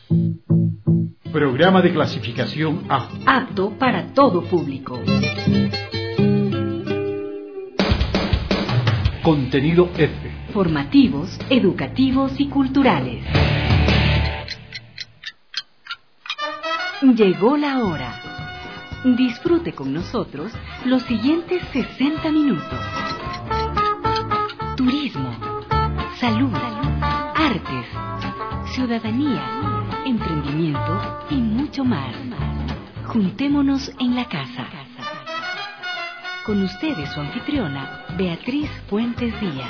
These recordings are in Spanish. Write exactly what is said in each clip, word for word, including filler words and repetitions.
Programa de clasificación A. Apto para todo público. Contenido F. Formativos, educativos y culturales. Llegó la hora. Disfrute con nosotros los siguientes sesenta minutos. Turismo, salud, artes, ciudadanía, emprendimiento y mucho más. Juntémonos en la casa. Con ustedes su anfitriona, Beatriz Fuentes Díaz.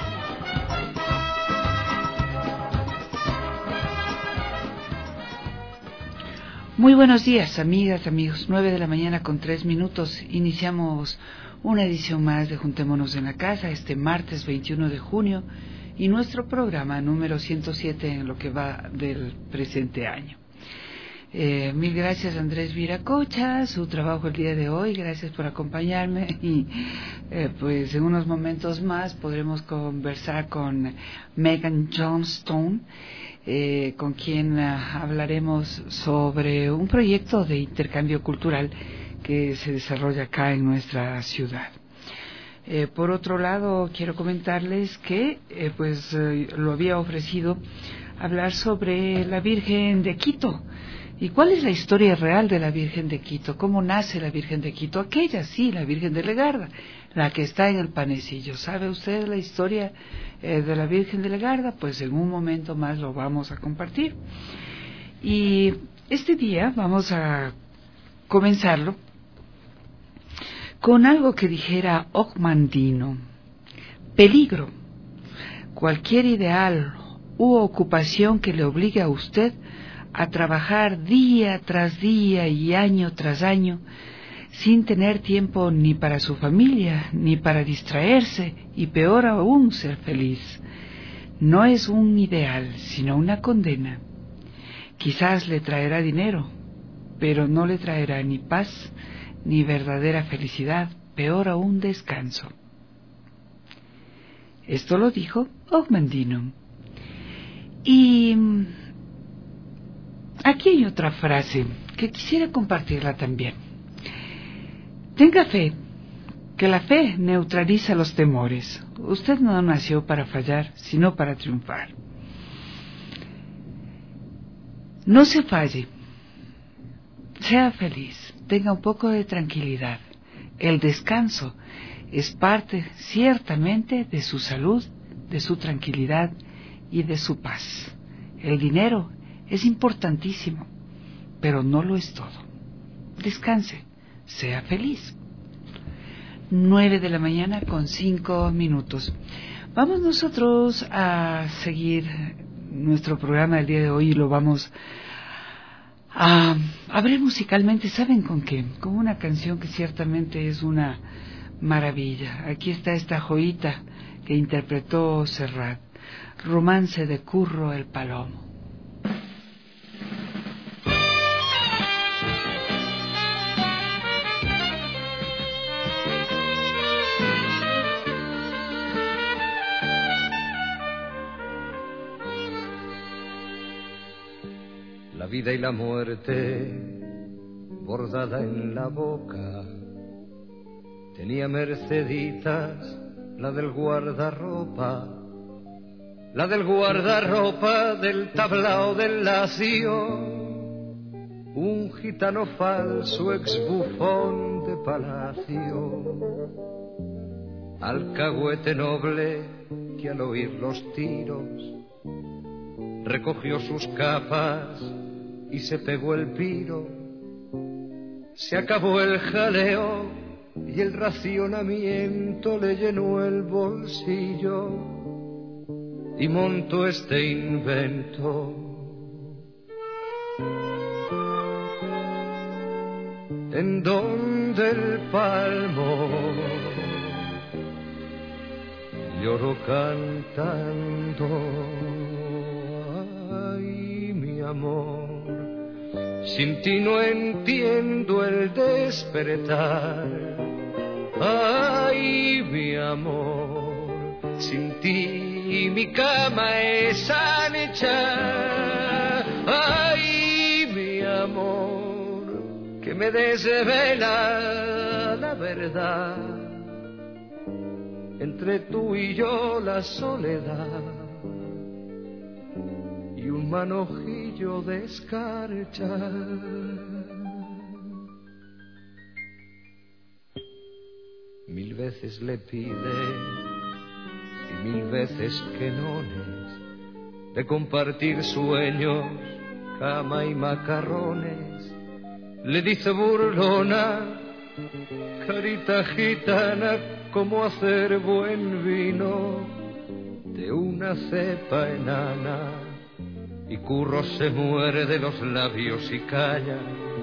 Muy buenos días, amigas, amigos. Nueve de la mañana con tres minutos. Iniciamos una edición más de Juntémonos en la Casa este martes veintiuno de junio y nuestro programa número ciento siete en lo que va del presente año. Eh, mil gracias a Andrés Viracocha, su trabajo el día de hoy, gracias por acompañarme y eh, pues en unos momentos más podremos conversar con Megan Johnstone, eh, con quien uh, hablaremos sobre un proyecto de intercambio cultural que se desarrolla acá en nuestra ciudad. Eh, por otro lado, quiero comentarles que eh, pues eh, lo había ofrecido hablar sobre la Virgen de Quito. ¿Y cuál es la historia real de la Virgen de Quito? ¿Cómo nace la Virgen de Quito? Aquella, sí, la Virgen de Legarda, la que está en el panecillo. ¿Sabe usted la historia eh, de la Virgen de Legarda? Pues en un momento más lo vamos a compartir. Y este día vamos a comenzarlo con algo que dijera Ogmandino. Peligro. Cualquier ideal u ocupación que le obligue a usted a trabajar día tras día y año tras año, sin tener tiempo ni para su familia, ni para distraerse, y peor aún, ser feliz. No es un ideal, sino una condena. Quizás le traerá dinero, pero no le traerá ni paz, ni verdadera felicidad, peor aún descanso. Esto lo dijo Ogmandino. Y aquí hay otra frase que quisiera compartirla también. Tenga fe, que la fe neutraliza los temores. Usted no nació para fallar, sino para triunfar. No se falle, sea feliz, tenga un poco de tranquilidad. El descanso es parte, ciertamente, de su salud, de su tranquilidad y de su paz. El dinero es importantísimo, pero no lo es todo. Descanse, sea feliz. Nueve de la mañana con cinco minutos. Vamos nosotros a seguir nuestro programa del día de hoy y lo vamos a abrir musicalmente. ¿Saben con qué? Con una canción que ciertamente es una maravilla. Aquí está esta joyita que interpretó Serrat, Romance de Curro el Palomo. La vida y la muerte bordada en la boca, tenía Merceditas, la del guardarropa, la del guardarropa del tablao del Lacio, un gitano falso ex-bufón de palacio, alcahuete noble que al oír los tiros recogió sus capas y se pegó el piro. Se acabó el jaleo y el racionamiento le llenó el bolsillo y montó este invento. En donde el palmo lloró cantando, ay mi amor, sin ti no entiendo el despertar. Ay, mi amor, sin ti mi cama es ancha. Ay, me desvela la verdad. Entre tú y yo la soledad y un manojillo de escarcha. Mil veces le pide y mil veces que nones de compartir sueños, cama y macarrones. Le dice burlona, carita gitana, cómo hacer buen vino de una cepa enana. Y Curro se muere de los labios y calla,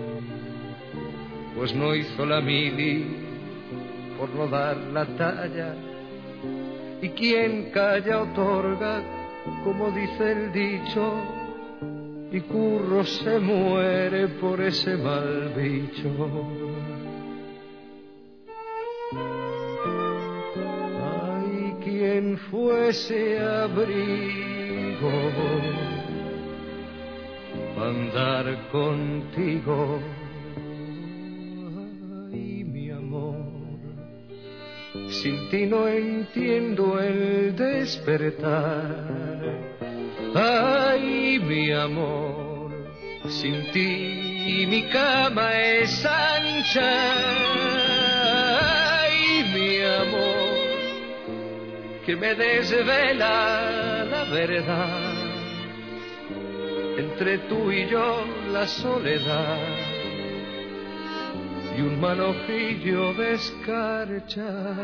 pues no hizo la mili por no dar la talla. Y quien calla otorga, como dice el dicho, y Curro se muere por ese mal bicho. Ay, quien fuese abrigo pa' andar contigo. Ay, mi amor, sin ti no entiendo el despertar. Ay, mi amor, sin ti mi cama es ancha. Ay, mi amor, que me desvela la verdad. Entre tú y yo la soledad y un manojillo de escarcha.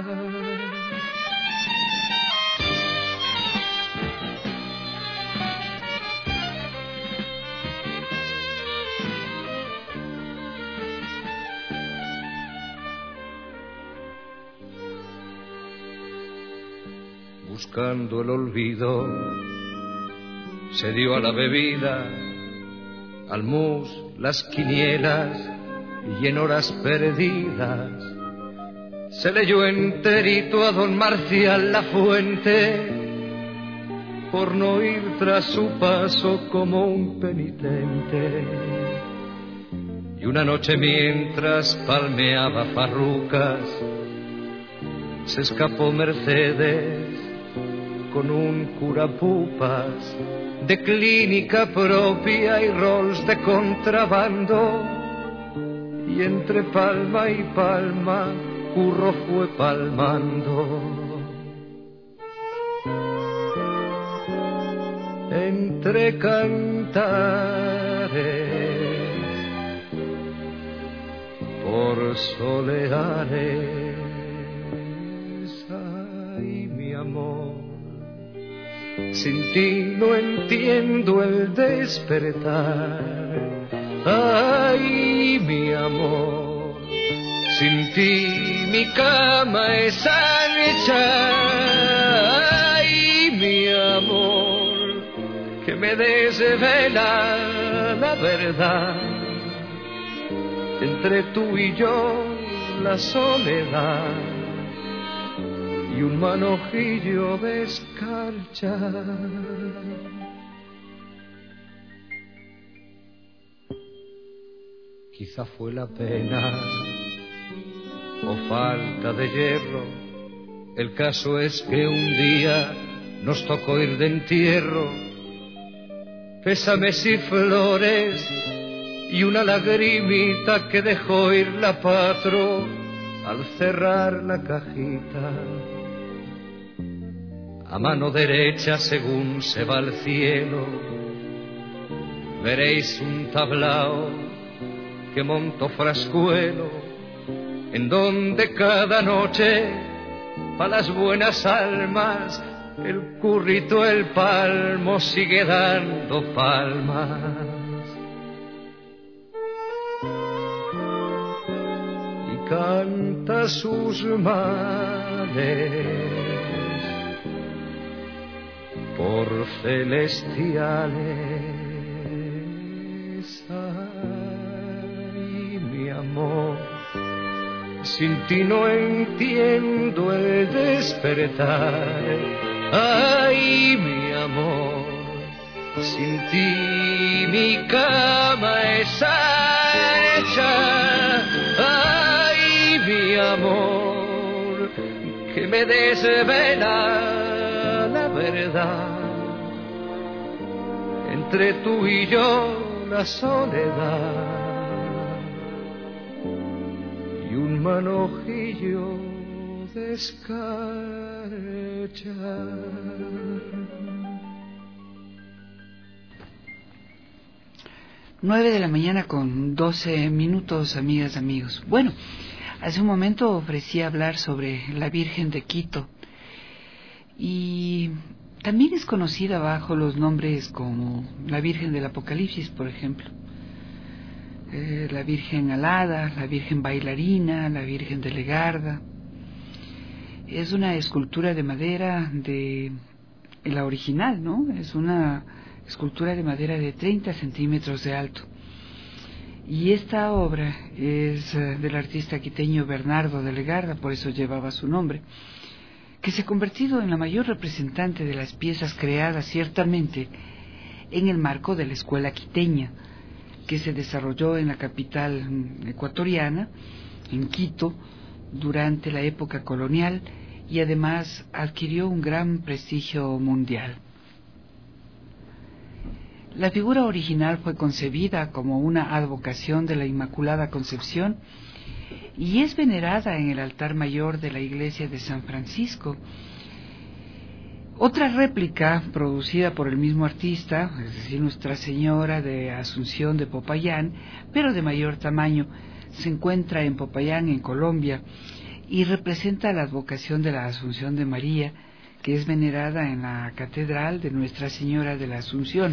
Buscando el olvido, se dio a la bebida, al mus, las quinielas, y en horas perdidas se leyó enterito a don Marcial Lafuente, por no ir tras su paso como un penitente. Y una noche mientras palmeaba farrucas, se escapó Mercedes con un curapupas de clínica propia y rolls de contrabando. Y entre palma y palma Curro fue palmando. Entre cantares por soleares. Ay, mi amor, sin ti no entiendo el despertar. Ay, mi amor, sin ti mi cama es ancha. Ay, mi amor, que me desvela la verdad. Entre tú y yo la soledad y un manojillo de escarcha. Quizá fue la pena o falta de hierro. El caso es que un día nos tocó ir de entierro. Pésames y flores y una lagrimita que dejó ir la patro al cerrar la cajita. A mano derecha, según se va al cielo, veréis un tablao que montó Frascuelo, en donde cada noche, pa' las buenas almas, el currito, el palmo, sigue dando palmas. Y canta sus males por celestiales. Ay, mi amor, sin ti no entiendo el despertar. Ay, mi amor, sin ti mi cama es ancha. me desvela la verdad. Entre tú y yo la soledad y un manojillo de escarcha. Nueve de la mañana con doce minutos, amigas, amigos. Bueno, hace un momento ofrecí hablar sobre la Virgen de Quito y también es conocida bajo los nombres como la Virgen del Apocalipsis, por ejemplo. Eh, la Virgen Alada, la Virgen Bailarina, la Virgen de Legarda. Es una escultura de madera de la original, ¿no? Es una escultura de madera de treinta centímetros de alto. Y esta obra es del artista quiteño Bernardo de Legarda, por eso llevaba su nombre, que se ha convertido en la mayor representante de las piezas creadas ciertamente en el marco de la escuela quiteña, que se desarrolló en la capital ecuatoriana, en Quito, durante la época colonial y además adquirió un gran prestigio mundial. La figura original fue concebida como una advocación de la Inmaculada Concepción y es venerada en el altar mayor de la iglesia de San Francisco. Otra réplica producida por el mismo artista, es decir, Nuestra Señora de Asunción de Popayán, pero de mayor tamaño, se encuentra en Popayán, en Colombia, y representa la advocación de la Asunción de María, que es venerada en la Catedral de Nuestra Señora de la Asunción.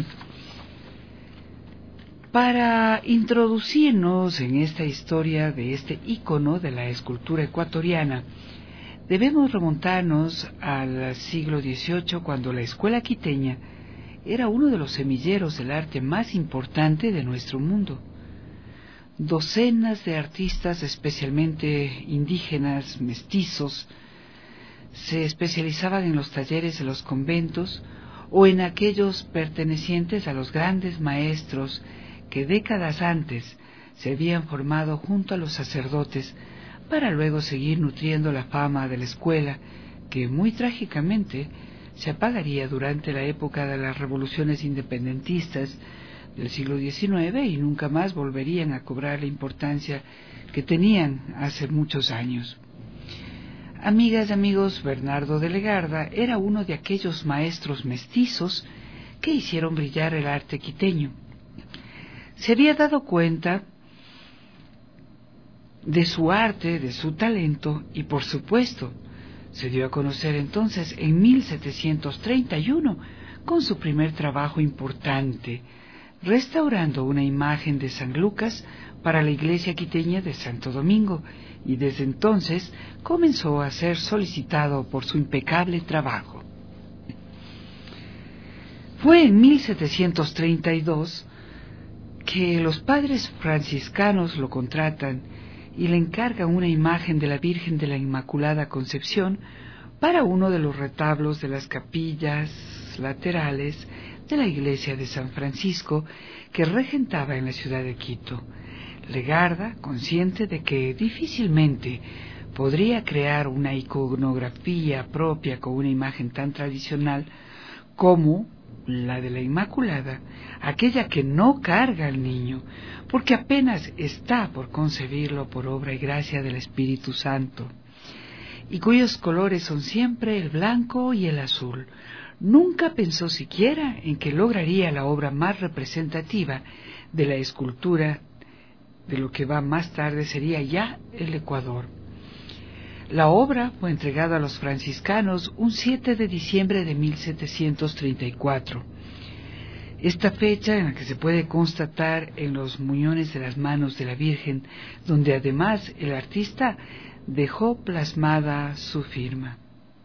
Para introducirnos en esta historia de este ícono de la escultura ecuatoriana, debemos remontarnos al siglo dieciocho, cuando la escuela quiteña era uno de los semilleros del arte más importante de nuestro mundo. Docenas de artistas, especialmente indígenas, mestizos, se especializaban en los talleres de los conventos o en aquellos pertenecientes a los grandes maestros que décadas antes se habían formado junto a los sacerdotes para luego seguir nutriendo la fama de la escuela, que muy trágicamente se apagaría durante la época de las revoluciones independentistas del siglo diecinueve y nunca más volverían a cobrar la importancia que tenían hace muchos años. Amigas y amigos, Bernardo de Legarda era uno de aquellos maestros mestizos que hicieron brillar el arte quiteño. Se había dado cuenta de su arte, de su talento, y por supuesto se dio a conocer entonces en mil setecientos treinta y uno con su primer trabajo importante, restaurando una imagen de San Lucas para la iglesia quiteña de Santo Domingo, y desde entonces comenzó a ser solicitado por su impecable trabajo. Fue en mil setecientos treinta y dos que los padres franciscanos lo contratan y le encargan una imagen de la Virgen de la Inmaculada Concepción para uno de los retablos de las capillas laterales de la iglesia de San Francisco que regentaba en la ciudad de Quito. Legarda, consciente de que difícilmente podría crear una iconografía propia con una imagen tan tradicional como la de la Inmaculada, aquella que no carga al niño, porque apenas está por concebirlo por obra y gracia del Espíritu Santo, y cuyos colores son siempre el blanco y el azul. Nunca pensó siquiera en que lograría la obra más representativa de la escultura de lo que va más tarde sería ya el Ecuador. La obra fue entregada a los franciscanos un siete de diciembre de mil setecientos treinta y cuatro. Esta fecha en la que se puede constatar en los muñones de las manos de la Virgen, donde además el artista dejó plasmada su firma.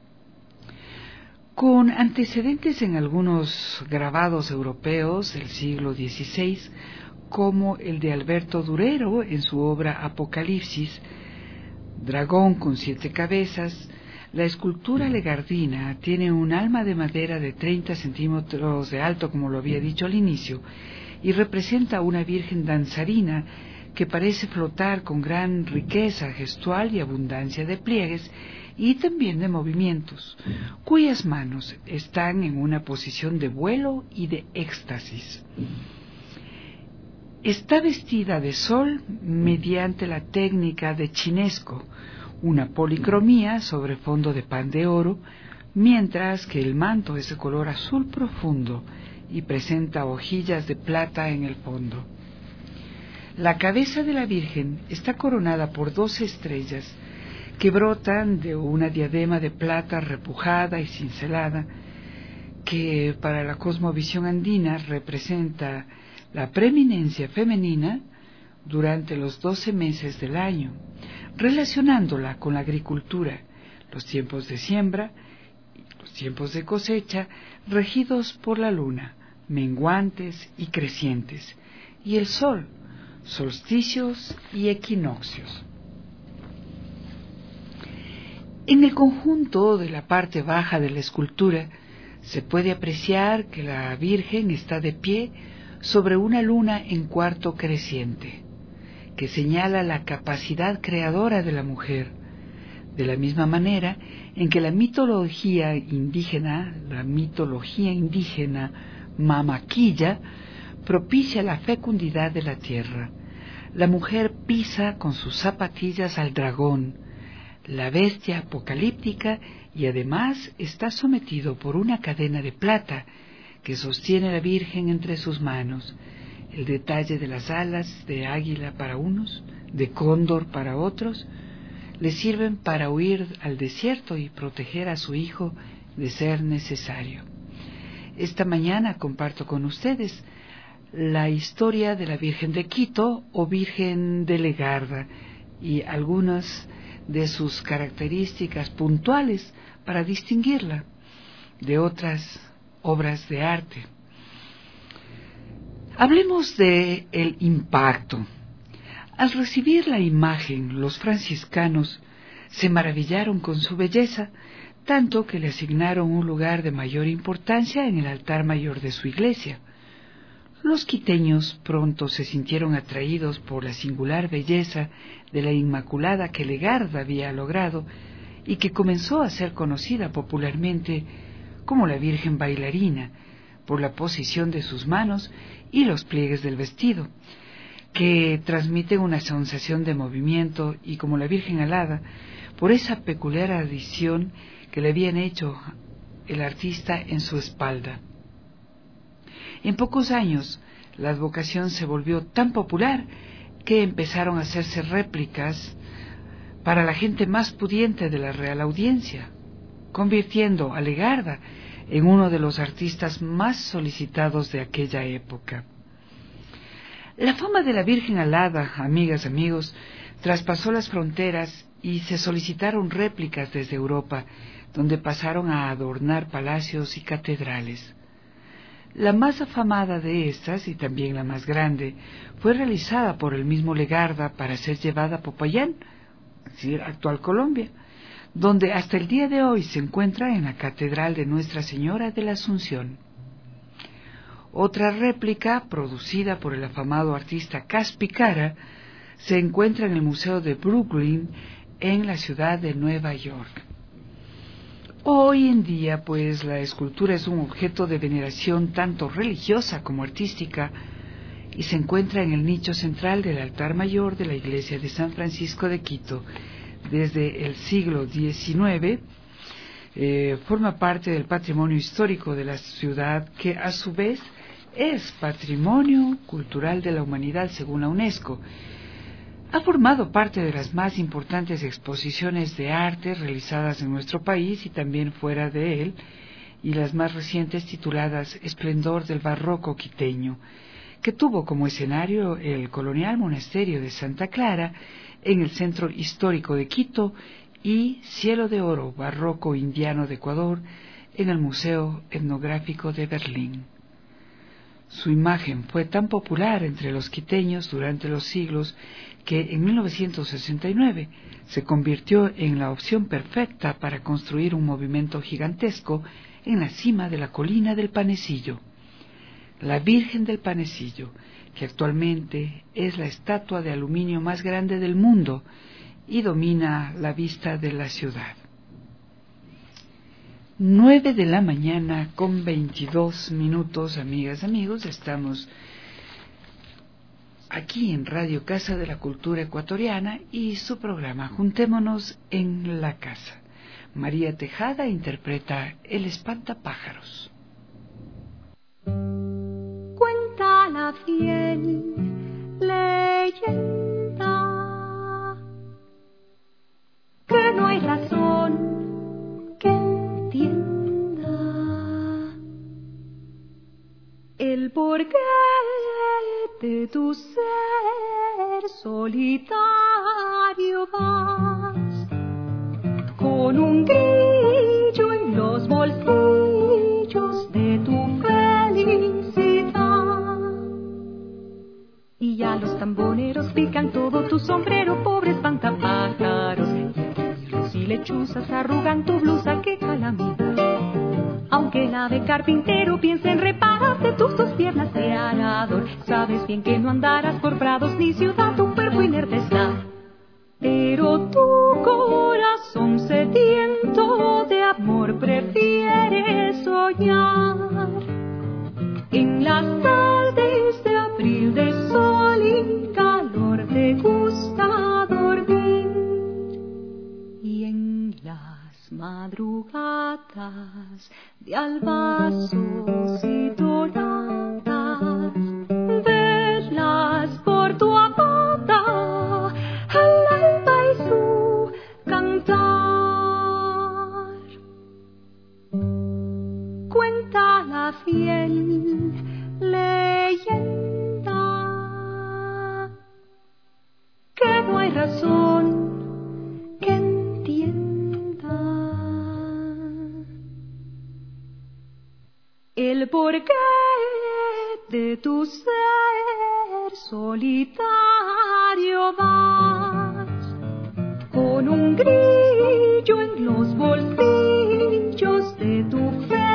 Con antecedentes en algunos grabados europeos del siglo dieciséis, como el de Alberto Durero en su obra Apocalipsis, dragón con siete cabezas, la escultura legardina tiene un alma de madera de treinta centímetros de alto, como lo había dicho al inicio, y representa a una virgen danzarina que parece flotar con gran riqueza gestual y abundancia de pliegues y también de movimientos, cuyas manos están en una posición de vuelo y de éxtasis. Está vestida de sol mediante la técnica de chinesco, una policromía sobre fondo de pan de oro, mientras que el manto es de color azul profundo y presenta hojillas de plata en el fondo. La cabeza de la Virgen está coronada por dos estrellas que brotan de una diadema de plata repujada y cincelada, que para la cosmovisión andina representa la preeminencia femenina durante los doce meses del año, relacionándola con la agricultura, los tiempos de siembra, los tiempos de cosecha, regidos por la luna, menguantes y crecientes, y el sol, solsticios y equinoccios. En el conjunto de la parte baja de la escultura se puede apreciar que la Virgen está de pie sobre una luna en cuarto creciente, que señala la capacidad creadora de la mujer, de la misma manera en que la mitología indígena, la mitología indígena mamaquilla, propicia la fecundidad de la tierra. La mujer pisa con sus zapatillas al dragón, la bestia apocalíptica, y además está sometido por una cadena de plata que sostiene la Virgen entre sus manos. El detalle de las alas de águila para unos, de cóndor para otros, le sirven para huir al desierto y proteger a su hijo de ser necesario. Esta mañana comparto con ustedes la historia de la Virgen de Quito o Virgen de Legarda y algunas de sus características puntuales para distinguirla de otras obras de arte. Hablemos de el impacto. Al recibir la imagen, los franciscanos se maravillaron con su belleza, tanto que le asignaron un lugar de mayor importancia en el altar mayor de su iglesia. Los quiteños pronto se sintieron atraídos por la singular belleza de la Inmaculada que Legarda había logrado y que comenzó a ser conocida popularmente como la Virgen bailarina, por la posición de sus manos y los pliegues del vestido, que transmiten una sensación de movimiento, y como la Virgen alada, por esa peculiar adición que le habían hecho el artista en su espalda. En pocos años, la advocación se volvió tan popular que empezaron a hacerse réplicas para la gente más pudiente de la Real Audiencia, convirtiendo a Legarda en uno de los artistas más solicitados de aquella época. La fama de la Virgen alada, amigas, amigos, traspasó las fronteras y se solicitaron réplicas desde Europa, donde pasaron a adornar palacios y catedrales. La más afamada de estas, y también la más grande, fue realizada por el mismo Legarda para ser llevada a Popayán, es decir, actual Colombia, donde hasta el día de hoy se encuentra en la Catedral de Nuestra Señora de la Asunción. Otra réplica, producida por el afamado artista Caspi Cara, se encuentra en el Museo de Brooklyn, en la ciudad de Nueva York. Hoy en día, pues, la escultura es un objeto de veneración tanto religiosa como artística y se encuentra en el nicho central del altar mayor de la iglesia de San Francisco de Quito. Desde el siglo diecinueve eh, forma parte del patrimonio histórico de la ciudad, que a su vez es patrimonio cultural de la humanidad según la UNESCO. Ha formado parte de las más importantes exposiciones de arte realizadas en nuestro país y también fuera de él, y las más recientes tituladas Esplendor del Barroco Quiteño, que tuvo como escenario el colonial monasterio de Santa Clara en el centro histórico de Quito, y Cielo de Oro Barroco Indiano de Ecuador en el Museo Etnográfico de Berlín. Su imagen fue tan popular entre los quiteños durante los siglos que en mil novecientos sesenta y nueve se convirtió en la opción perfecta para construir un movimiento gigantesco en la cima de la colina del Panecillo. La Virgen del Panecillo, que actualmente es la estatua de aluminio más grande del mundo y domina la vista de la ciudad. Nueve de la mañana con veintidós minutos, amigas, amigos, estamos aquí en Radio Casa de la Cultura Ecuatoriana y su programa Juntémonos en la Casa. María Tejada interpreta El Espantapájaros. Cuenta la fiel leyenda que no hay razón que entienda el porqué de tu ser solitario vas con un grillo en los bolsillos de tu felicidad. Y ya los tamboneros pican todo tu sombrero, pobres espantapájaros, y los y lechuzas arrugan tu blusa, qué calamidad. Aunque el ave carpintero piense en repararte tus dos piernas de arador, sabes bien que no andarás por prados ni ciudad, tu cuerpo inerte está. Pero tu corazón sediento de amor prefiere soñar en las tardes de abril de sol y calor te gusta dormir, y en las madrugadas de albazos y doradas velas por tu amada al alba y su cantar. Cuenta la fiel leyenda que no hay razón que entienda el porqué de tu ser solitario vas con un grillo en los bolsillos de tu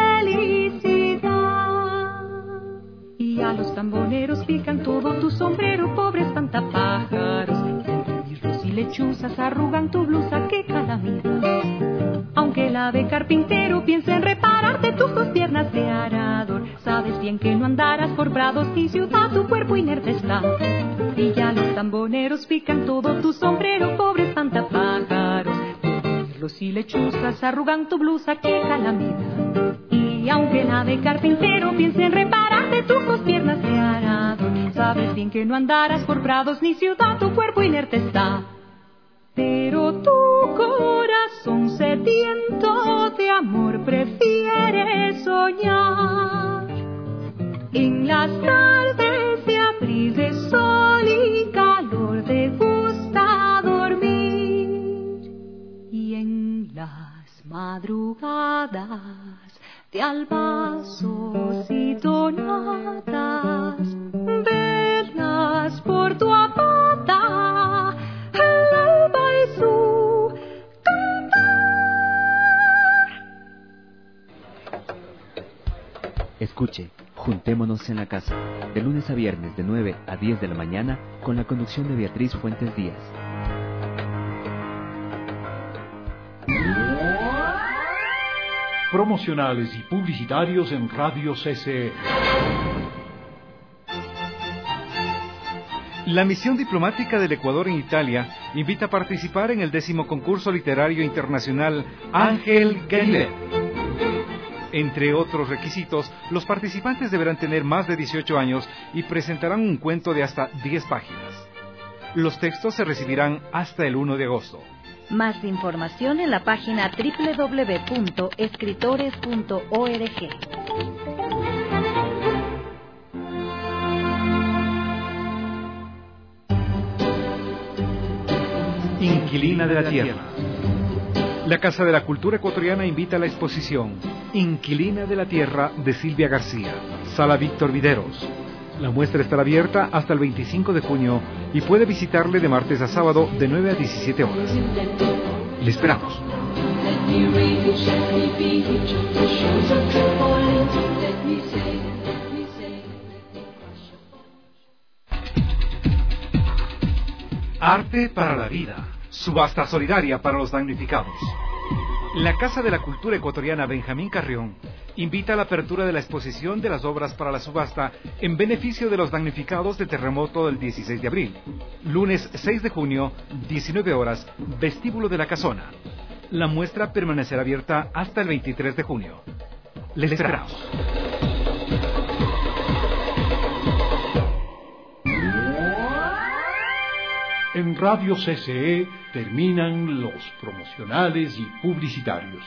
felicidad. Y a los tamboneros pican todo tu sombrero, pobres espantapájaros, y lechuzas arrugan tu blusa, qué calamidad. Aunque el ave carpintero piense en repararte tus dos piernas de arador, sabes bien que no andarás por prados ni ciudad, tu cuerpo inerte está. Y ya los tamboneros pican todo tu sombrero, pobres espantapájaros, los y lechuzas arrugan tu blusa, qué calamidad. Y aunque el ave carpintero piense en repararte tus dos piernas de arador, sabes bien que no andarás por prados ni ciudad, tu cuerpo inerte está. Pero tu corazón sediento de amor prefiere soñar en las tardes de abril de sol y calor te gusta dormir, y en las madrugadas de albazos y donadas velas por tu amada el alba y su cantar. Escuche, Juntémonos en la Casa, de lunes a viernes de nueve a diez de la mañana, con la conducción de Beatriz Fuentes Díaz. Promocionales y publicitarios en Radio C C E. La misión diplomática del Ecuador en Italia invita a participar en el décimo concurso literario internacional Ángel Galileo. Entre otros requisitos, los participantes deberán tener más de dieciocho años y presentarán un cuento de hasta diez páginas. Los textos se recibirán hasta el uno de agosto. Más información en la página doble u doble u doble u punto escritores punto org. Inquilina de la Tierra. La Casa de la Cultura Ecuatoriana invita a la exposición Inquilina de la Tierra de Silvia García, Sala Víctor Videros. La muestra estará abierta hasta el veinticinco de junio y puede visitarle de martes a sábado de nueve a diecisiete horas. Le esperamos. Arte para la vida. Subasta solidaria para los damnificados. La Casa de la Cultura Ecuatoriana Benjamín Carrión invita a la apertura de la exposición de las obras para la subasta en beneficio de los damnificados del terremoto del dieciséis de abril. Lunes seis de junio, diecinueve horas, vestíbulo de la Casona. La muestra permanecerá abierta hasta el veintitrés de junio. Les esperamos. En Radio C C E terminan los promocionales y publicitarios.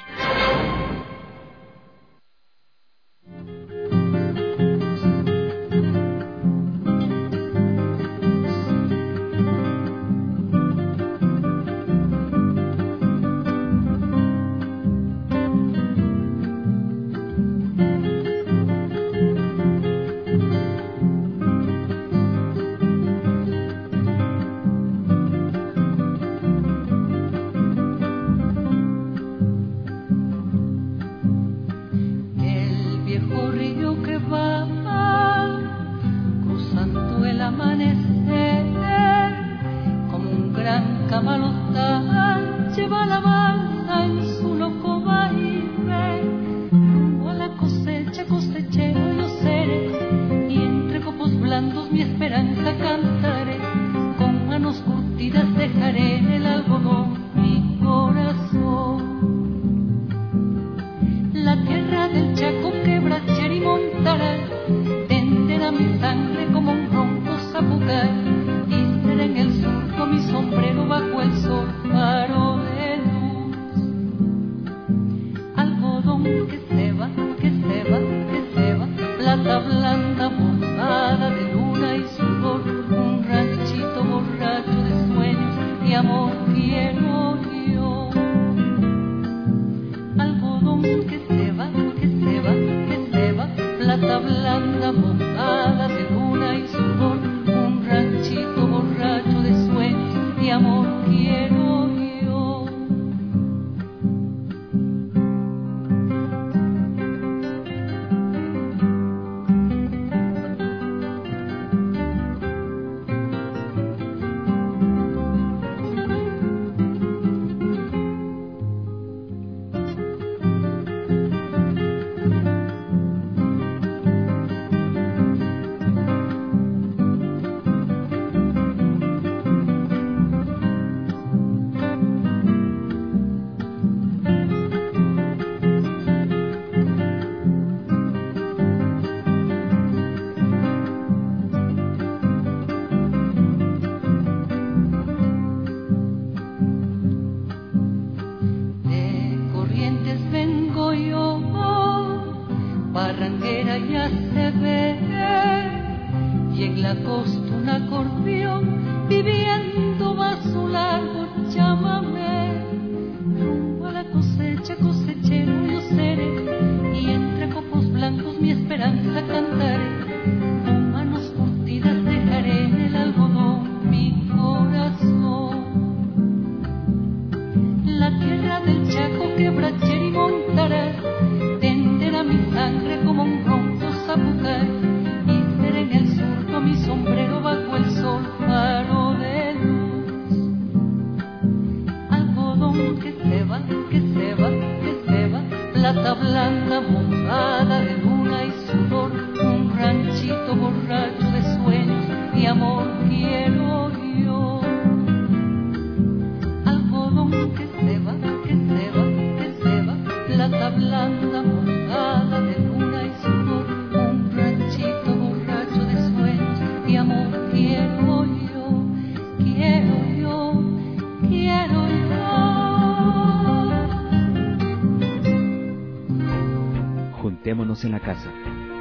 Juntémonos en la casa,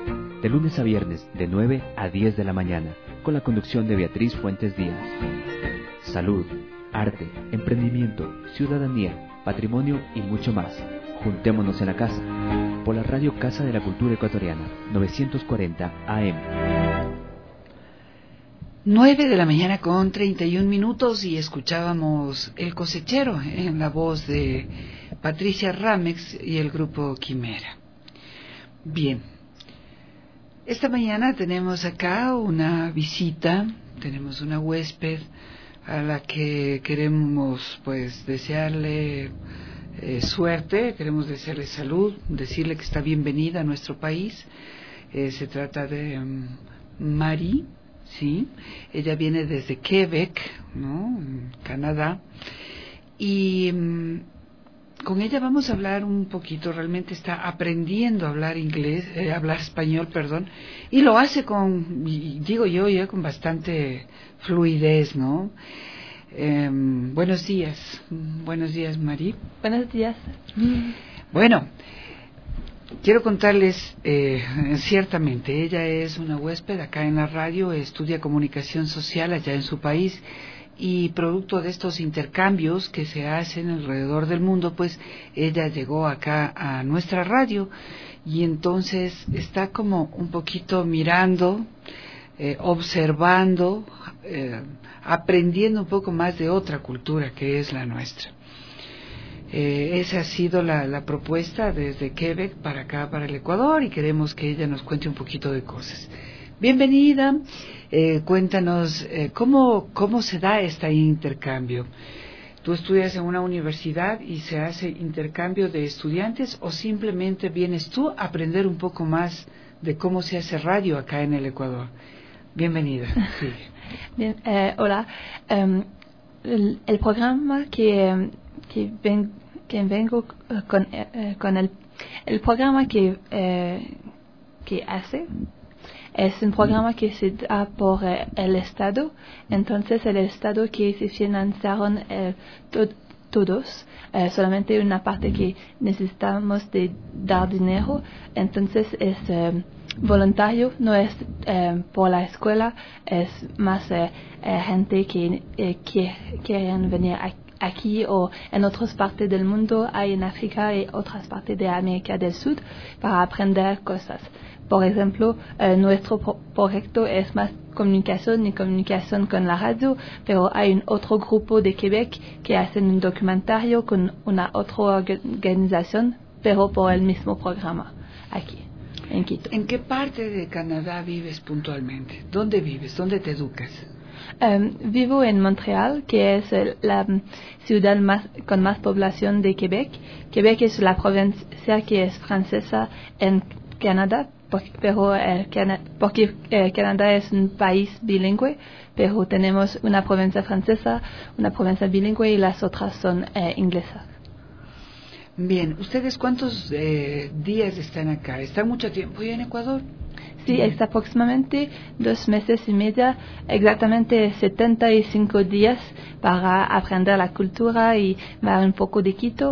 de lunes a viernes de nueve a diez de la mañana, con la conducción de Beatriz Fuentes Díaz. Salud, arte, emprendimiento, ciudadanía, patrimonio y mucho más. Juntémonos en la casa, por la radio Casa de la Cultura Ecuatoriana, novecientos cuarenta A M. Nueve de la mañana con treinta y un minutos y escuchábamos El Cosechero en la voz de Patricia Ramex y el grupo Quimera. Bien, esta mañana tenemos acá una visita, tenemos una huésped a la que queremos pues desearle eh, suerte, queremos desearle salud, decirle que está bienvenida a nuestro país. Eh, se trata de um, Marie, sí, ella viene desde Quebec, ¿no?, en Canadá, y um, con ella vamos a hablar un poquito. Realmente está aprendiendo a hablar inglés, eh, hablar español, perdón, y lo hace con, digo yo, ya con bastante fluidez, ¿no? Eh, buenos días, buenos días, Marie. Buenos días. Bueno, quiero contarles, eh, ciertamente, ella es una huésped acá en la radio, estudia comunicación social allá en su país, y producto de estos intercambios que se hacen alrededor del mundo, pues ella llegó acá a nuestra radio y entonces está como un poquito mirando, eh, observando, eh, aprendiendo un poco más de otra cultura que es la nuestra. Eh, esa ha sido la, la propuesta desde Quebec para acá, para el Ecuador, y queremos que ella nos cuente un poquito de cosas. Bienvenida, eh, cuéntanos eh, cómo, cómo se da este intercambio. ¿Tú estudias en una universidad y se hace intercambio de estudiantes o simplemente vienes tú a aprender un poco más de cómo se hace radio acá en el Ecuador? Bienvenida. Sí. Bien, eh, hola. Um, el, el programa que, que, ven, que vengo con, eh, con el, el programa que, eh, que hace es un programa que se da por eh, el Estado. Entonces el Estado que se financiaron eh, to, todos, eh, solamente una parte que necesitamos de dar dinero. Entonces es eh, voluntario, no es eh, por la escuela, es más eh, eh, gente que eh, quiere, quieren venir aquí. Aquí o en otras partes del mundo, hay en África y otras partes de América del Sur, para aprender cosas. Por ejemplo, eh, nuestro pro- proyecto es más comunicación y comunicación con la radio, pero hay un otro grupo de Quebec que hacen un documentario con una otra organización, pero por el mismo programa, aquí, en Quito. ¿En qué parte de Canadá vives puntualmente? ¿Dónde vives? ¿Dónde te educas? Um, vivo en Montreal, que es el, la um, ciudad más, con más población de Quebec. Quebec es la provincia que es francesa en Canadá, porque, pero el Cana- porque eh, Canadá es un país bilingüe, pero tenemos una provincia francesa, una provincia bilingüe y las otras son eh, inglesas. Bien, ¿ustedes cuántos eh, días están acá? ¿Están mucho tiempo ya en Ecuador? Sí, es aproximadamente dos meses y media, exactamente setenta y cinco días para aprender la cultura y ver un poco de Quito.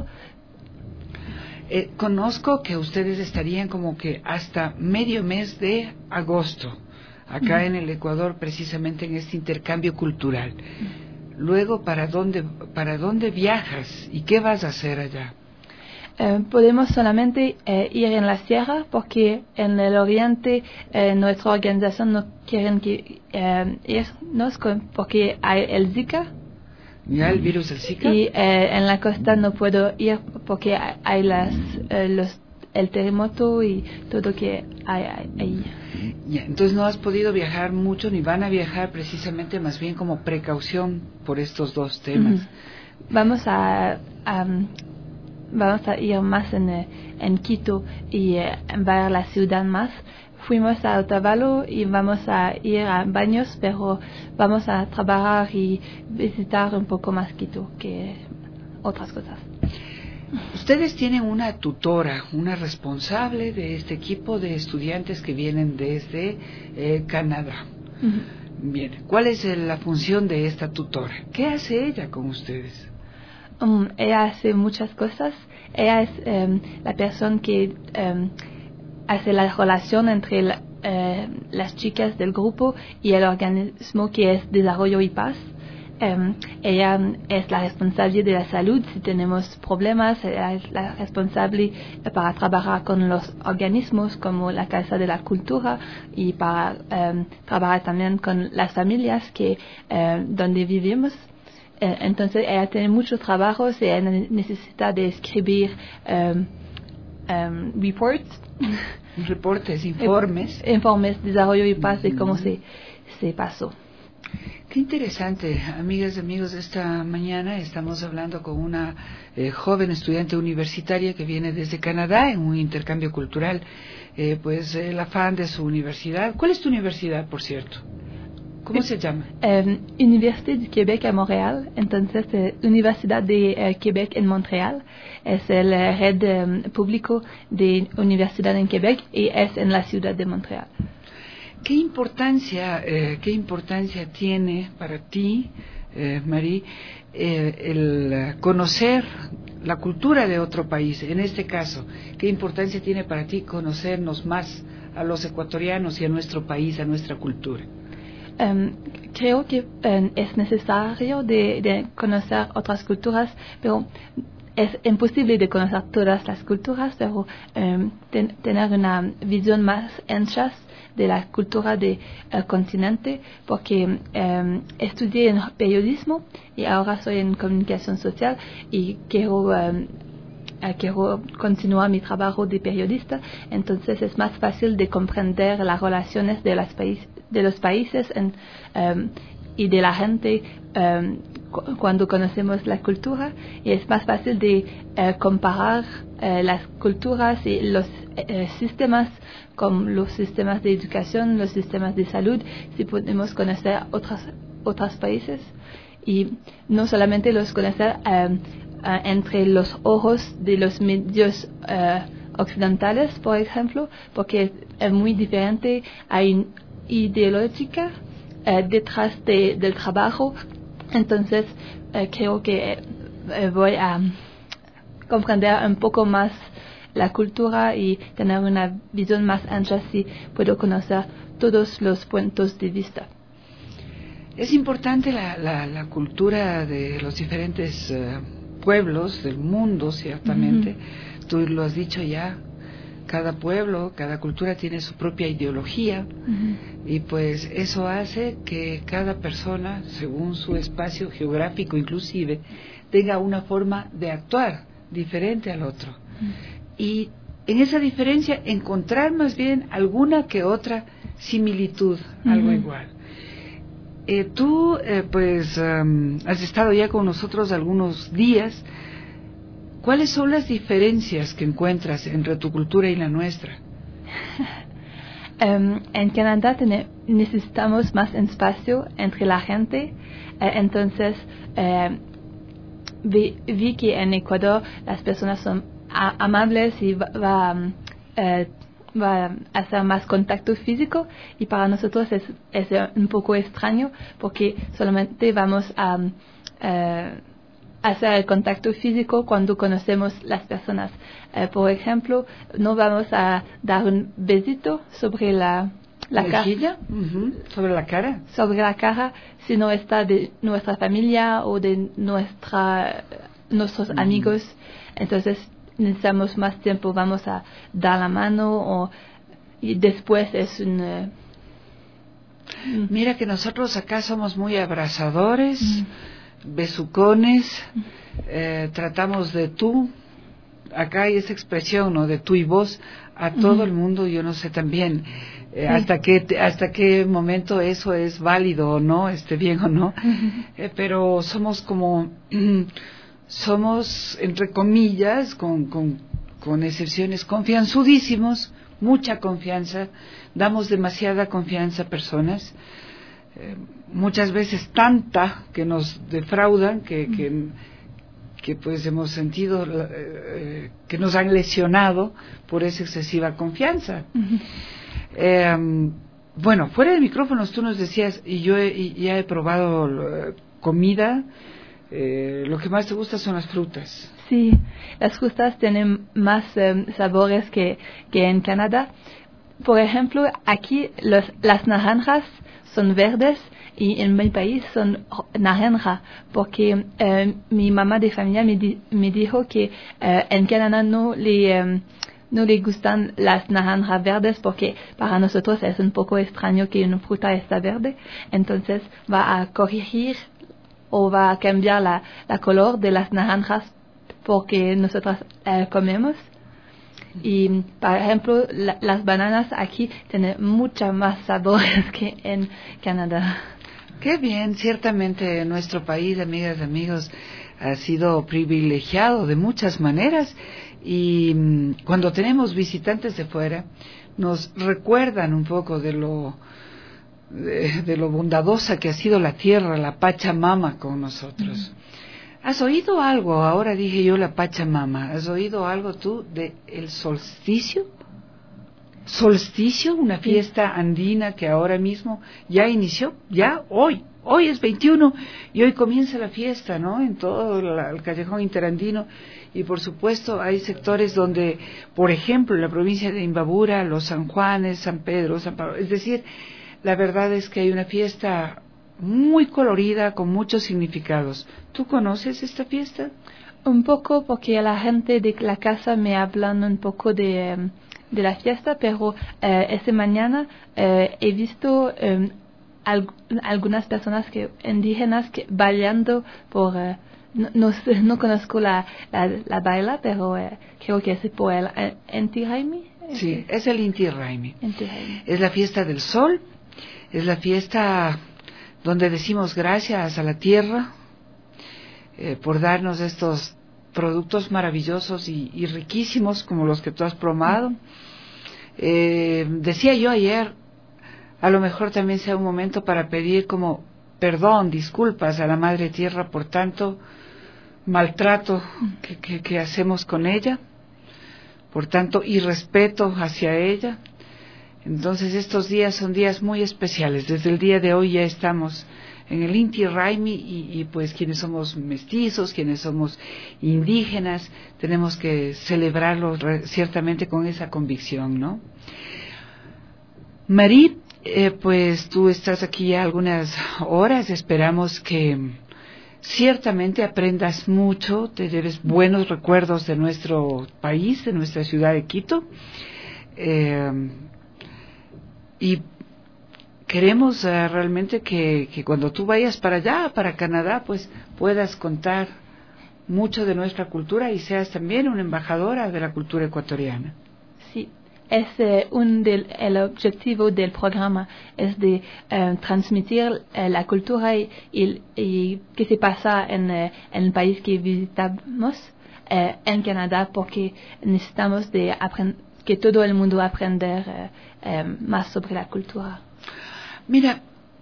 Eh, conozco que ustedes estarían como que hasta medio mes de agosto, acá uh-huh. en el Ecuador, precisamente en este intercambio cultural. Uh-huh. Luego, ¿para dónde, para dónde viajas y qué vas a hacer allá? Eh, podemos solamente eh, ir en la sierra porque en el oriente eh, nuestra organización no quiere que eh, irnos con, porque hay el Zika. ¿Ya el virus del Zika? Y eh, en la costa no puedo ir porque hay, hay las, eh, los, el terremoto y todo que hay ahí. Ya, entonces no has podido viajar mucho ni van a viajar precisamente, más bien como precaución por estos dos temas. Uh-huh. Vamos a... a Vamos a ir más en, en Quito y eh, ver la ciudad más. Fuimos a Otavalo y vamos a ir a Baños, pero vamos a trabajar y visitar un poco más Quito que otras cosas. Ustedes tienen una tutora, una responsable de este equipo de estudiantes que vienen desde eh, Canadá. Uh-huh. Bien, ¿cuál es la función de esta tutora? ¿Qué hace ella con ustedes? Um, ella hace muchas cosas. Ella es um, la persona que um, hace la relación entre la, uh, las chicas del grupo y el organismo que es Desarrollo y Paz. Um, ella es la responsable de la salud si tenemos problemas. Ella es la responsable para trabajar con los organismos como la Casa de la Cultura y para um, trabajar también con las familias que uh, donde vivimos. Entonces ella tiene muchos trabajos y ella necesita de escribir um, um, reports. Reportes, informes. Informes, desarrollo y paz de cómo se, se pasó. Qué interesante, amigas y amigos. Esta mañana estamos hablando con una eh, joven estudiante universitaria que viene desde Canadá en un intercambio cultural. Eh, pues el afán de su universidad. ¿Cuál es tu universidad, por cierto? ¿Cómo se llama? Um, Université de Québec a Montréal. Entonces, eh, Universidad de eh, Québec en Montréal es el eh, red um, público de universidad en Québec y es en la ciudad de Montréal. ¿Qué importancia, eh, qué importancia tiene para ti, eh, Marie, eh, el conocer la cultura de otro país? En este caso, ¿qué importancia tiene para ti conocernos más a los ecuatorianos y a nuestro país, a nuestra cultura? Um, creo que um, es necesario de, de conocer otras culturas, pero es imposible de conocer todas las culturas, pero um, ten, tener una visión más ancha de la cultura del uh, continente, porque um, estudié en periodismo y ahora soy en comunicación social y quiero, um, uh, quiero continuar mi trabajo de periodista. Entonces es más fácil de comprender las relaciones de, las país, de los países en, um, y de la gente um, cu- cuando conocemos la cultura, y es más fácil de uh, comparar uh, las culturas y los uh, sistemas, como los sistemas de educación, los sistemas de salud, si podemos conocer otros otros países y no solamente los conocer um, uh, entre los ojos de los medios uh, occidentales, por ejemplo, porque es muy diferente, hay ideológica uh, detrás de, del trabajo. Entonces uh, creo que uh, voy a comprender un poco más la cultura y tener una visión más ancha si puedo conocer todos los puntos de vista. Es importante la, la, la cultura de los diferentes uh, pueblos del mundo, ciertamente. Uh-huh. Tú lo has dicho ya, cada pueblo, cada cultura tiene su propia ideología, uh-huh. y pues eso hace que cada persona, según su espacio geográfico inclusive, tenga una forma de actuar diferente al otro. Uh-huh. Y en esa diferencia encontrar más bien alguna que otra similitud, uh-huh. algo igual. Eh, tú, eh, pues, um, has estado ya con nosotros algunos días. ¿Cuáles son las diferencias que encuentras entre tu cultura y la nuestra? um, en Canadá ten- necesitamos más espacio entre la gente, eh, entonces eh, vi, vi que en Ecuador las personas son a- amables y va, va, eh, va a hacer más contacto físico, y para nosotros es, es un poco extraño porque solamente vamos a eh, hacer el contacto físico cuando conocemos las personas. Eh, por ejemplo, no vamos a dar un besito sobre la la cara, uh-huh. sobre la cara, sobre la cara, si no está de nuestra familia o de nuestra nuestros uh-huh. amigos. Entonces necesitamos más tiempo, vamos a dar la mano o, y después es un... Uh, Mira que nosotros acá somos muy abrazadores, mm. besucones, mm. eh, tratamos de tú, acá hay esa expresión, ¿no?, de tú y vos a todo mm. el mundo. Yo no sé también eh, sí. hasta qué hasta qué momento eso es válido o no, esté bien o no, mm-hmm. eh, pero somos como... somos, entre comillas, con, con, con excepciones, confianzudísimos, mucha confianza, damos demasiada confianza a personas, eh, muchas veces tanta que nos defraudan, que, que, que pues hemos sentido eh, que nos han lesionado por esa excesiva confianza. Uh-huh. Eh, bueno, fuera de micrófonos tú nos decías, y yo he, y ya he probado eh, comida. Eh, lo que más te gusta son las frutas. Sí, las frutas tienen más um, sabores que, que en Canadá. Por ejemplo, aquí los, las naranjas son verdes y en mi país son naranja, porque eh, mi mamá de familia me, di, me dijo que eh, en Canadá no le, um, no le gustan las naranjas verdes porque para nosotros es un poco extraño que una fruta está verde. Entonces va a corregir o va a cambiar la, la color de las naranjas porque nosotros eh, comemos. Y, por ejemplo, la, las bananas aquí tienen mucho más sabores que en Canadá. Qué bien, ciertamente nuestro país, amigas y amigos, ha sido privilegiado de muchas maneras y mmm, cuando tenemos visitantes de fuera nos recuerdan un poco de lo de, de lo bondadosa que ha sido la tierra, la Pachamama con nosotros. Mm. ¿Has oído algo? Ahora dije yo la Pachamama. ¿Has oído algo tú de el solsticio? Solsticio, una fiesta andina que ahora mismo ya inició, ya hoy, hoy es veintiuno y hoy comienza la fiesta, ¿no? En todo la, el callejón interandino y por supuesto hay sectores donde, por ejemplo, en la provincia de Imbabura, los San Juanes, San Pedro, San Pablo, es decir, la verdad es que hay una fiesta muy colorida con muchos significados. ¿Tú conoces esta fiesta? Un poco, porque la gente de la casa me hablan un poco de... Um... de la fiesta, pero eh, esta mañana eh, he visto eh, al, algunas personas que indígenas que bailando por eh, no, no, no conozco la, la, la baila, pero eh, creo que es por el Inti Raymi. Sí, es el Inti Raymi. Es la fiesta del sol, es la fiesta donde decimos gracias a la tierra eh, por darnos estos productos maravillosos y, y riquísimos como los que tú has probado. Eh, decía yo ayer, a lo mejor también sea un momento para pedir como perdón, disculpas a la Madre Tierra por tanto maltrato que, que, que hacemos con ella, por tanto irrespeto hacia ella. Entonces estos días son días muy especiales. Desde el día de hoy ya estamos en el Inti Raymi y, y pues quienes somos mestizos, quienes somos indígenas, tenemos que celebrarlo re, ciertamente con esa convicción, ¿no? Marí, eh, pues tú estás aquí ya algunas horas, esperamos que ciertamente aprendas mucho, te lleves buenos recuerdos de nuestro país, de nuestra ciudad de Quito, eh, y queremos uh, realmente que, que cuando tú vayas para allá, para Canadá, pues puedas contar mucho de nuestra cultura y seas también una embajadora de la cultura ecuatoriana. Sí, es eh, un del el objetivo del programa es de eh, transmitir eh, la cultura y, y, y que se pasa en, eh, en el país que visitamos eh, en Canadá, porque necesitamos de aprend- que todo el mundo aprenda eh, eh, más sobre la cultura. Mira,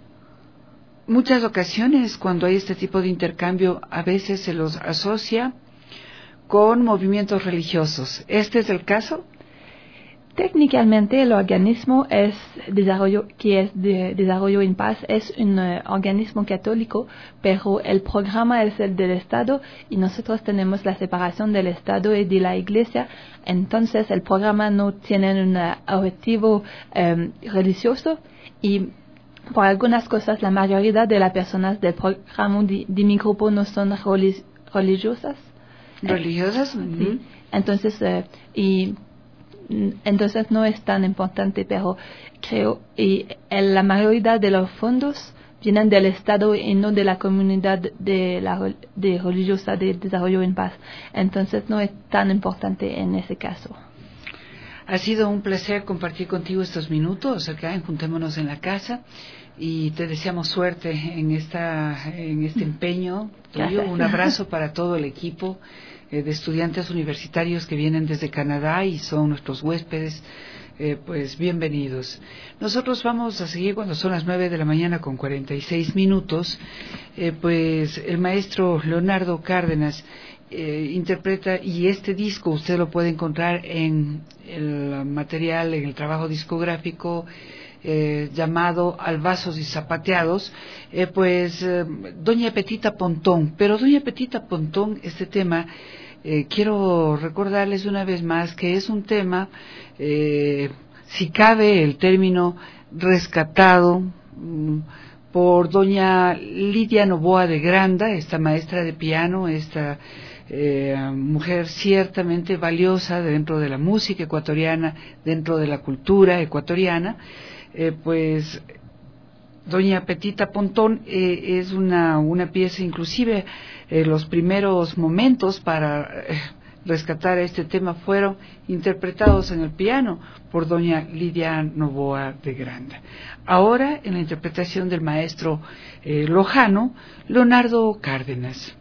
muchas ocasiones cuando hay este tipo de intercambio a veces se los asocia con movimientos religiosos. ¿Este es el caso? Técnicamente el organismo es desarrollo, que es de Desarrollo en Paz es un uh, organismo católico, pero el programa es el del Estado y nosotros tenemos la separación del Estado y de la Iglesia. Entonces el programa no tiene un uh, objetivo um, religioso y por algunas cosas la mayoría de las personas del programa de, de mi grupo no son relig- religiosas. ¿Religiosas? Eh, Uh-huh. Sí. Entonces, uh, y entonces no es tan importante, pero creo y el, la mayoría de los fondos vienen del Estado y no de la comunidad de la de religiosa de Desarrollo en Paz. Entonces no es tan importante en ese caso. Ha sido un placer compartir contigo estos minutos acá en Juntémonos en la Casa y te deseamos suerte en esta en este empeño tuyo. Gracias. Un abrazo para todo el equipo eh, de estudiantes universitarios que vienen desde Canadá y son nuestros huéspedes. Eh, pues bienvenidos. Nosotros vamos a seguir cuando son las nueve de la mañana con cuarenta y seis minutos. Eh, pues el maestro Leonardo Cárdenas Eh, interpreta, y este disco usted lo puede encontrar en el material, en el trabajo discográfico eh, llamado Albazos y Zapateados, eh, pues eh, Doña Petita Pontón. Pero Doña Petita Pontón, este tema, eh, quiero recordarles una vez más que es un tema, eh, si cabe el término, rescatado mm, por doña Lidia Novoa de Granda, esta maestra de piano, esta eh, mujer ciertamente valiosa dentro de la música ecuatoriana, dentro de la cultura ecuatoriana. Eh, pues doña Petita Pontón eh, es una, una pieza, inclusive eh, los primeros momentos para eh, rescatar este tema fueron interpretados en el piano por doña Lidia Novoa de Granda. Ahora, en la interpretación del maestro eh, lojano, Leonardo Cárdenas.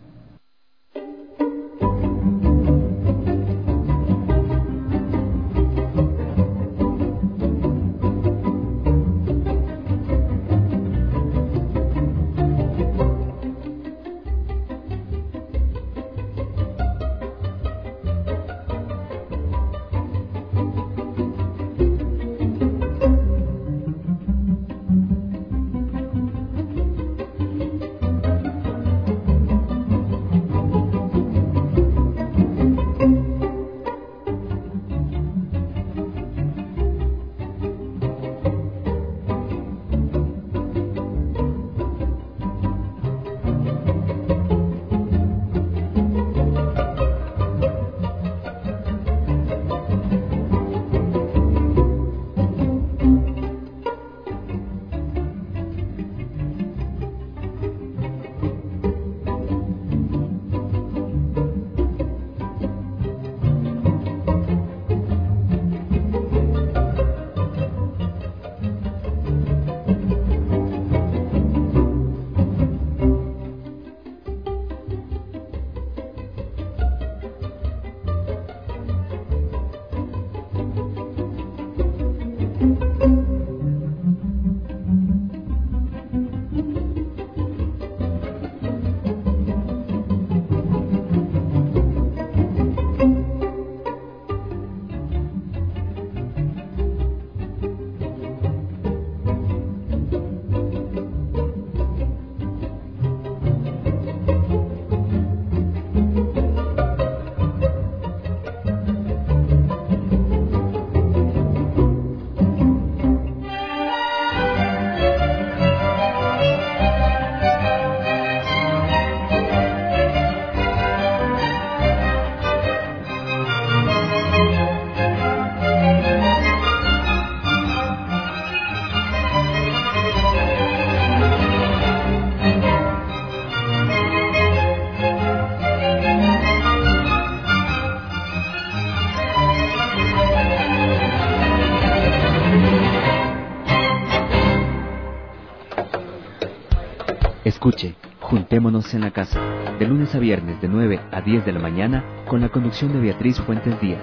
Escuche, Juntémonos en la Casa, de lunes a viernes de nueve a diez de la mañana, con la conducción de Beatriz Fuentes Díaz.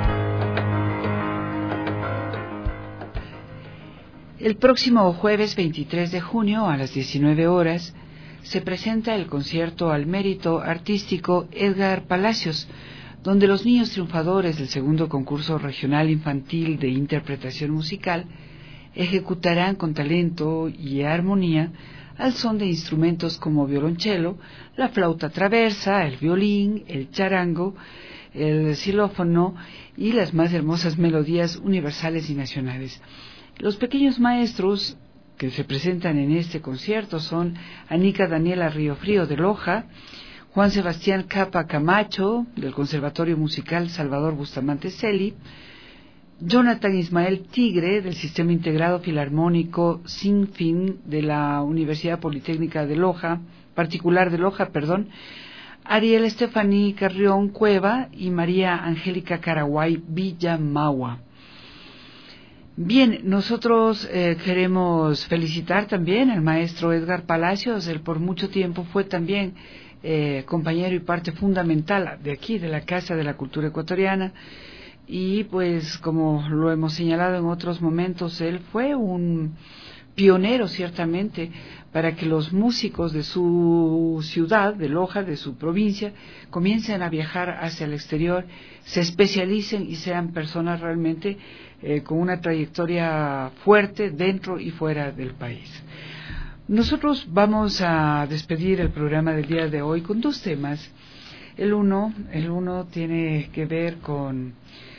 El próximo jueves veintitrés de junio a las diecinueve horas se presenta el concierto al mérito artístico Edgar Palacios, donde los niños triunfadores del segundo concurso regional infantil de interpretación musical ejecutarán con talento y armonía al son de instrumentos como violonchelo, la flauta traversa, el violín, el charango, el xilófono y las más hermosas melodías universales y nacionales. Los pequeños maestros que se presentan en este concierto son Anica Daniela Riofrío de Loja, Juan Sebastián Capa Camacho del Conservatorio Musical Salvador Bustamante Celi, Jonathan Ismael Tigre del Sistema Integrado Filarmónico Sin Fin de la Universidad Politécnica de Loja, particular de Loja, perdón, Ariel Estefaní Carrión Cueva y María Angélica Caraguay Villamagua. Bien, nosotros eh, queremos felicitar también al maestro Edgar Palacios. Él por mucho tiempo fue también eh, compañero y parte fundamental de aquí, de la Casa de la Cultura Ecuatoriana. Y pues, como lo hemos señalado en otros momentos, él fue un pionero ciertamente para que los músicos de su ciudad, de Loja, de su provincia, comiencen a viajar hacia el exterior, se especialicen y sean personas realmente eh, con una trayectoria fuerte dentro y fuera del país. Nosotros vamos a despedir el programa del día de hoy con dos temas. El uno, el uno tiene que ver con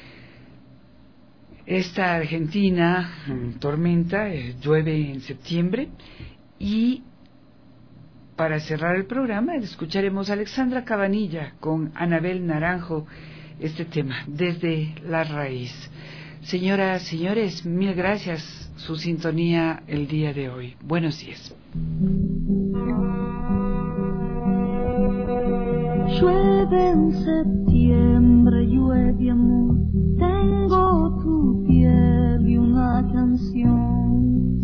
esta Argentina tormenta, eh, llueve en septiembre, y para cerrar el programa escucharemos a Alexandra Cabanilla con Anabel Naranjo, este tema, Desde la Raíz. Señoras, señores, mil gracias su sintonía el día de hoy. Buenos días. Llueve Llueve en septiembre, llueve amor, tengo tu piel y una canción,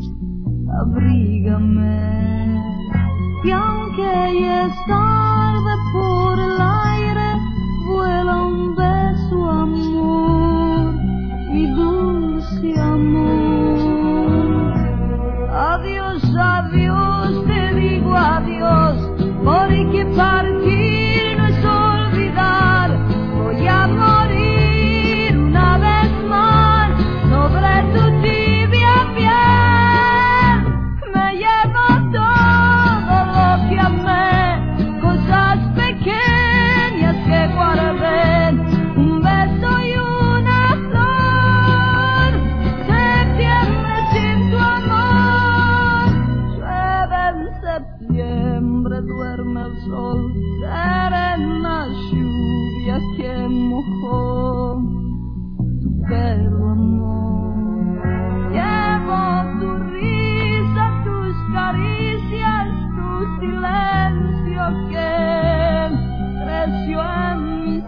abrígame. Y aunque ya es tarde por el aire, vuela un beso amor, mi dulce amor. Adiós, adiós, te digo adiós, porque partir no es olvidar. Voy a morir una vez más sobre tu tibia piel. Me llevo todo lo que amé, cosas pequeñas que guardé, un beso y una flor. Septiembre sin tu amor, llueve en septiembre, duerme el sol, serena lluvia que mojó tu pelo amor. Llevo tu risa, tus caricias, tu silencio que creció en mi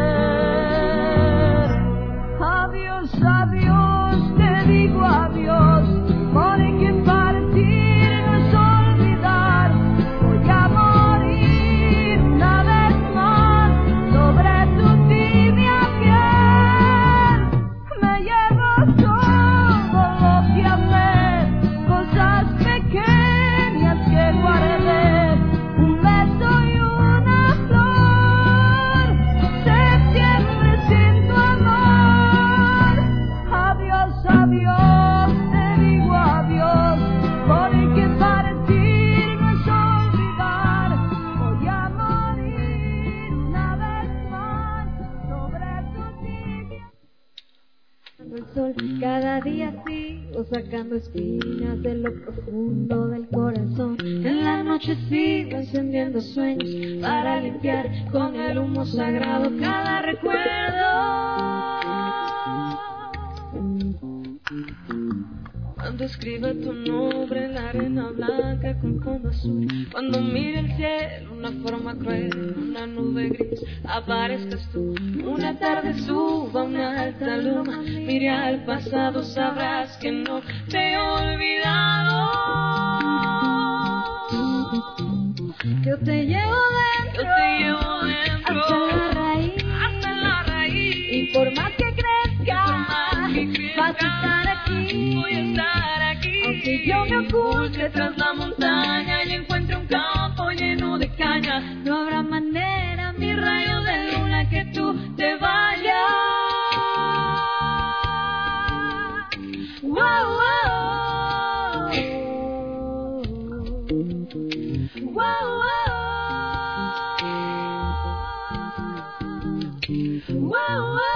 ser. Adiós, adiós, te digo adiós, porque partir no es olvidar. Voy a morir una vez más sobre tu tibia piel. Me llevo todo lo que amé, cosas pequeñas que guardé, un beso y una flor. Septiembre sin tu amor. Adiós, adiós, te digo adiós, porque partir no es olvidar. Voy a morir una vez más sobre tu tibia. El sol, cada día sigo sacando espinas de lo profundo del corazón. En la noche sigo encendiendo sueños para limpiar con el humo sagrado cada recuerdo. Cuando escriba tu nombre en la arena blanca con fondo azul, cuando mire el cielo una forma cruel, una nube gris, aparezcas tú. Una tarde suba una alta luna, mire al pasado, sabrás que no te he olvidado. Yo te llevo dentro, yo te llevo dentro, hasta la raíz, hasta la raíz. Y por más que crezca, más que crezca vas a estar aquí, voy a estar aquí. Aunque yo me oculte tras la montaña y encuentre un campo lleno de caña, no habrá manera, mi rayo de luna, que tú te vayas. Wow, wow. Wow, wow. Wow, wow.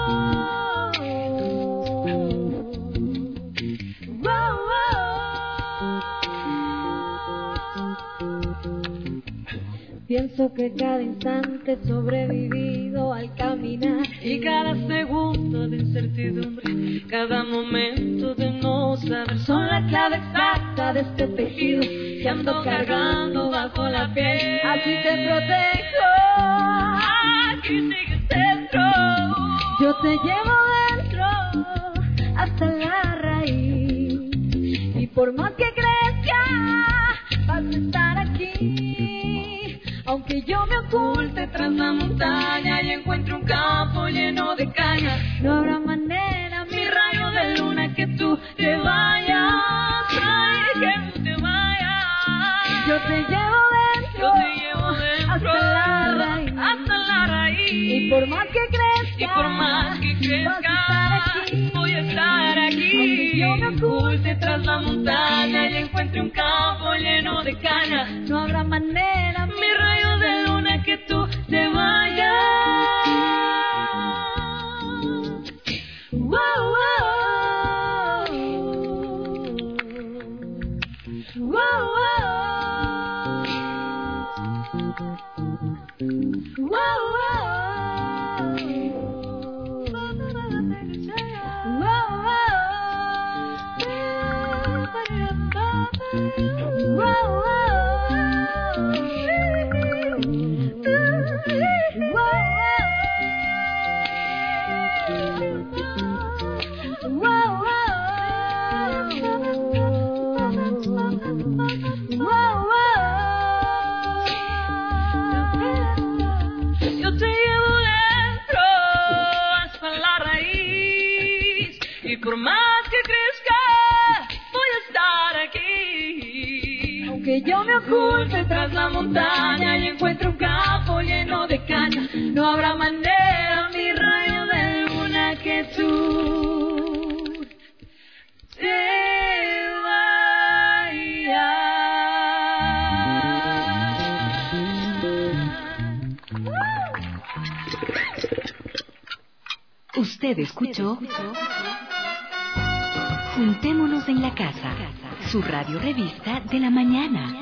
Pienso que cada instante he sobrevivido al caminar, y cada segundo de incertidumbre, cada momento de no saber, son la clave exacta de este tejido que ando cargando bajo la piel. Así te protejo, aquí sigues dentro, yo te llevo dentro hasta la raíz. Y por más que crezca, vas a estar aquí. Aunque yo me oculte tras la montaña y encuentre un campo lleno de caña, no habrá manera, mi rayo de luna, que tú te vayas. Ay, que tú te vayas. Yo te llevo dentro, yo te llevo dentro, hasta la raíz, hasta la raíz. Y por más que crezca, y por más que crezca, vas a estar aquí, voy a estar aquí. Aunque yo me oculte tras la montaña y encuentre un campo lleno de caña, no habrá manera, mi rayo de luna, que tú te vayas. Wow, wow. Wow, wow. Wow, wow. Wow, wow. dulce tras la montaña y encuentro un campo lleno de caña. No habrá manera, mi rayo de luna, que tú te vayas. Usted escuchó Juntémonos en la Casa, su radio revista de la mañana.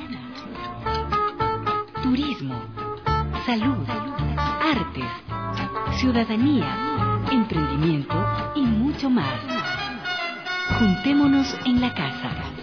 Turismo, salud, artes, ciudadanía, emprendimiento y mucho más. Juntémonos en la Casa.